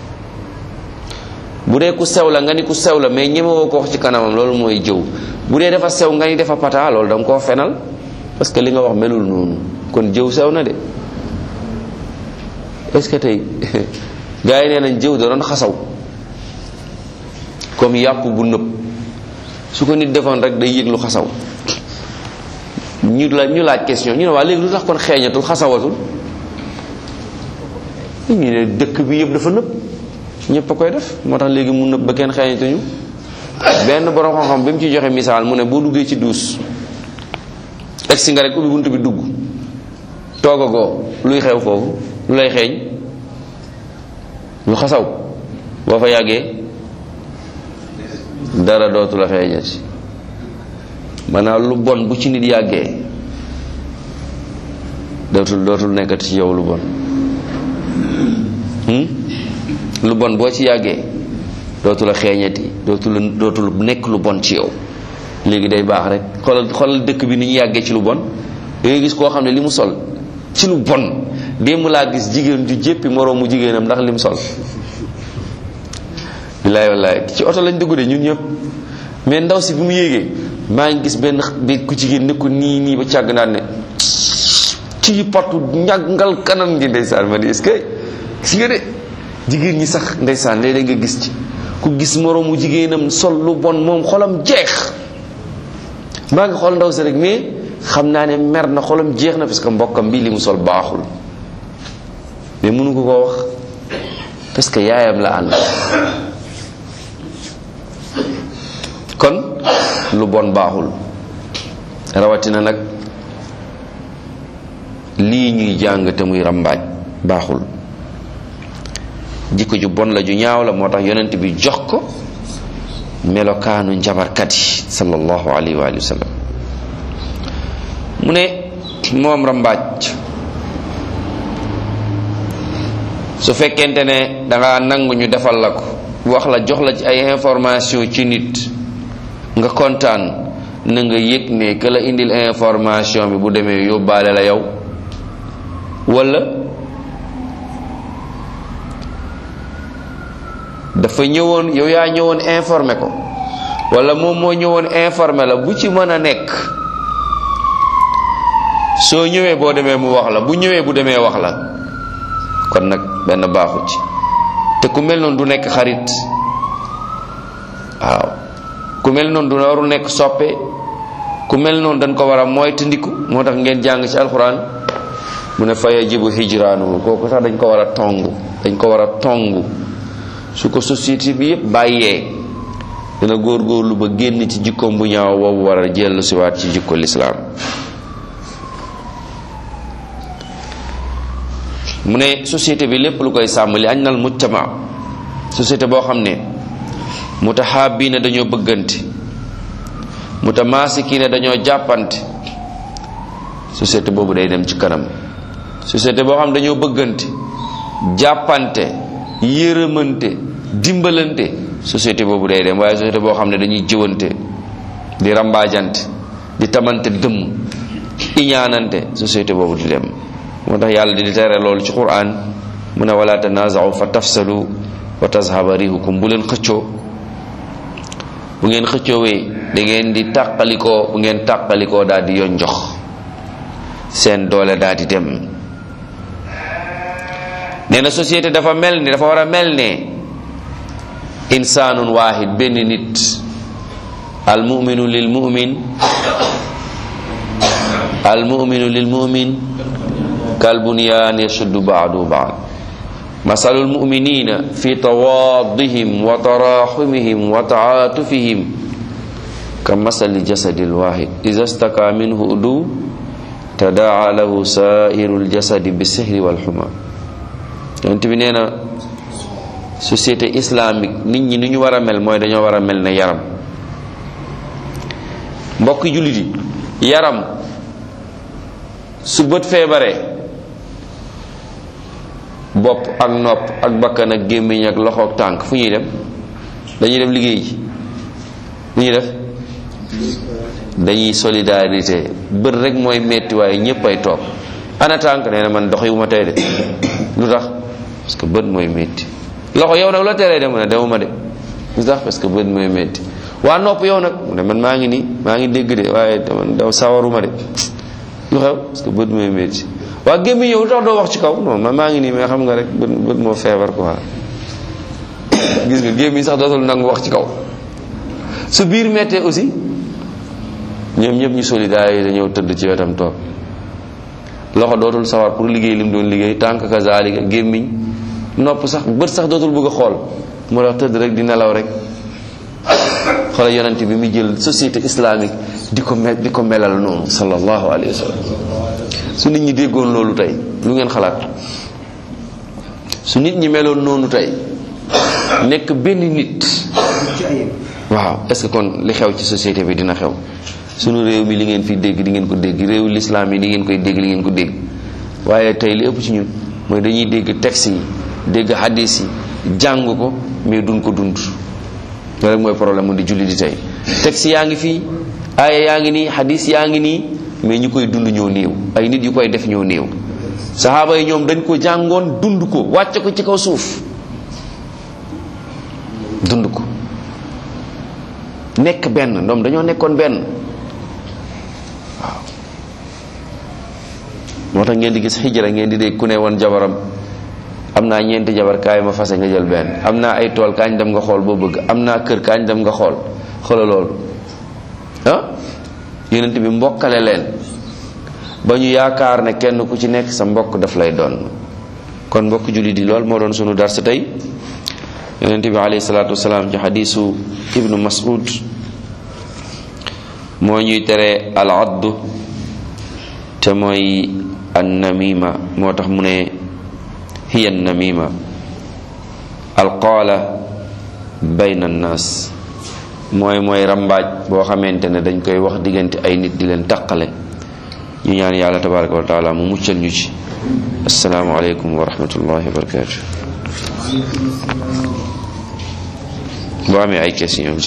bu dee ku sew la nga ni ku sew la mais ñemewoo ko wax ci kanamam loolu mooy jëw. bu dee dafa sew nga ni dafa pata loolu da nga koo fenal parce que li nga wax melul noonu kon jëw sew na de. est-ce que tey gars yi nee nañ jëw da doon xasaw comme yàpp bu nëb su ko nit defoon rek day yëg lu xasaw. ñu laaj question ñu ne waa léegi lu tax kon xeeñatul xasawatul ñu ne dëkk bi yëpp dafa nëb ñëpp a koy def moo tax léegi mu nëb ba kenn xeeñatuñu. benn borom xam-xam bi mu ci joxe misaal mu ne boo duggee ci duus egsi nga rek ubbi buntu bi dugg toogagoo luy xew foofu lu lay xeeñ lu xasaw boo fa yàggee dara dootu la xeeñati. maanaam lu bon bu ci nit yàggee dootul nekkati ci yow lu bon. lu bon boo ci yàggee dootu la xeeñati dootul nekk lu bon ci yow léegi day baax rek. xoolal dëkk bi ni ñu yàggee ci lu bon da ngay gis koo xam ne li mu sol ci lu bon démb laa gis jigéen ju jéppi moroomu jigéenam ndax li mu sol. bilaay wallaay ci oto lañ dugg de ñun ñëpp mais ndaw si bi mu yéegee maa ngi gis benn ku jigéen ne ko nii ba càgg naan ne ci patu ñàggal kanam gi ndeysaan ma di est-ce que gis nga de jigéen ñi sax ndeysaan léeg-léeg nga gis ci ku gis moroomu jigéenam sol lu bon moom xolam jeex. maa ngi xool ndaw si rek mais xam naa ne mer na xolam jeex na parce que mbokkam bi li mu sol baaxul mais mënu ko koo wax parce que yaayam la ànd. kon lu bon baaxul rawatina nag lii ñuy jàng te muy rambaaj baaxul. jikko ju bon la ju ñaaw la moo tax yonent bi jox ko melokaanu njabarkat yi sallallahu alayhi wa sallam. mu ne moom rambaaj su fekkente ne danga nangu ñu defal la ko wax la jox la ci ay information ci nit nga kontaan na nga yëg ne que la indil information bi bu demee yóbbaale la yow wala dafa ñëwoon yow yaa ñëwoon informé ko wala moom moo ñëwoon informé la bu ci mën a nekk soo ñëwee boo demee mu wax la bu ñëwee bu demee wax la kon nag benn baaxu ci. te ku mel noonu du nekk xarit waaw ku mel noonu du warul nekk soppe ku mel noonu dañ ko war a moytandiku. moo tax ngeen jàng ci alxuraan mu ne fa yajibu hijraanuhu kooku sax dañ ko war a tongu su ko société bi yëpp bàyyee dina góorgóorlu ba génn ci jikkoom bu ñaaw boobu war a jellu siwaat ci jikko lislaam. mu ne société bi lépp lu koy sàmm li añ nal mujtama société boo xam ne mutahabina dañoo bëggante, mutamasikina dañoo jàppante, société boobu day dem ci kanam. société boo xam dañoo bëggante, jàppante, yërëmante, dimbalante, société boobu day dem. waaye société boo xam ne dañuy jëwante, di rambaajante, di tamante dëmm, iñaanante, société boobu di dem. moo tax yàlla di tere loolu ci Qur'an mu ne wala tanaza'u fa tafsalu wa tazhaba rihukum. bu leen xëccoo, bu ngeen xëccoowee da ngeen di tàqalikoo, bu ngeen tàqalikoo daal di yoon jox, seen doole daal di dem. nee na société dafa war a mel ne insaanun waahid, benn nit. al mu'minu lil mu'min, al mu'minu lil mu'min kal bunyaan yashuddu ba'duhu ba'd. masalul mu'minina fi tawaddihim wa tarahumihim wa ta'atufihim ka masali jasadil wahid idha istaka minhu udu tadaa lahu sairul jasadi bisihri wal huma. yonent bi nee na société islamique nit ñi ni ñu war a mel mooy dañoo war a mel ne yaram. mbokk jullit yi, yaram su bët feebaree, bopp ak nopp ak bakkan ak gémmiñ ak loxo ak tànk fu ñuy dem? dañuy dem liggéey ji. fu ñuy def? dañuy solidarité. bët rek mooy metti waaye ñépp ay toog. ana tànk? nee na man dox yu ma tey de. lu tax? parce que bët mooy metti. loxo yow nag la teree dem mu ne demuma de. lu tax? parce que bët mooy metti. waa nopp yow nag mu ne man maa ngi nii maa ngi dégg de waaye man daw sawaruma de. lu xew? parce que bët mooy metti. waa gémmiñ yow lu tax doo wax ci kaw? non man maa ngi nii mais xam nga rek bët moo feebar quoi. gis nga gémmiñ sax dootul nangu wax ci kaw. su biir mettee aussi ñoom ñëpp ñu solidaire dañoo tëdd ci wetam toog. loxo dootul sawar pour liggéey li mu doon liggéey, tànk kazaalika, gémmiñ, nopp sax, bët sax dootul bëgg a xool, moo tax tëdd rek di nelaw rek. xoolal yonent bi mu jël société islamique di ko melal noonu sallallahu alayhi wa sallam. su nit ñi déggoon loolu tey lu ngeen xalaat? su nit ñi meloon noonu tey nekk benn nit, waaw, est-ce que kon li xew ci société bi dina xew? sunu réew mi li ngeen fi dégg di ngeen ko dégg, réewu l'islam yi li ngeen koy dégg li ngeen ko dégg. waaye tey li ëpp ci ñun mooy dañuy dégg texte yi, dégg hadis yi, jàng ko mais duñ ko dund. loolu rek mooy problème mu di julli di tey. texte yaa ngi fii, aaya yaa ngi nii, hadis yaa ngi nii, mais ñu koy dund ñoo néew. ay nit yu koy def ñoo néew. saxaaba yi ñoom dañ ko jàngoon dund ko, wàcce ko ci kaw suuf, dund ko, nekk benn. ñoom dañoo nekkoon benn. waaw moo tax ngeen di gis xijra, ngeen di dégg ku ne woon jabaram am naa ñeenti jabar, kaay ma fase nga jël benn. am naa ay tool, kaañ dem nga xool boo bëgg. am naa kër, kaañ dem nga xool. xoola loolu ah. yonent bi mbokkale leen ba ñu yaakaar ne kenn ku ci nekk sa mbokk daf lay doon. kon mbokk julli di lool moo doon sunu dars tey. yonent bi alayhi salaatu wasalaam ci xadiisu ibnu Mas'ud moo ñuy tere al addu te mooy an namima. moo tax mu ne hiya an namima alqaala bayna annaas, mooy rambaaj boo xamante ne dañ koy wax diggante ay nit di leen taqale. ñu ñaan yàlla tabaraka wa taala mu muccal ñu ci. assalaamu aleykum wa rahmatullahi wa barakatuh. boo amee ay questions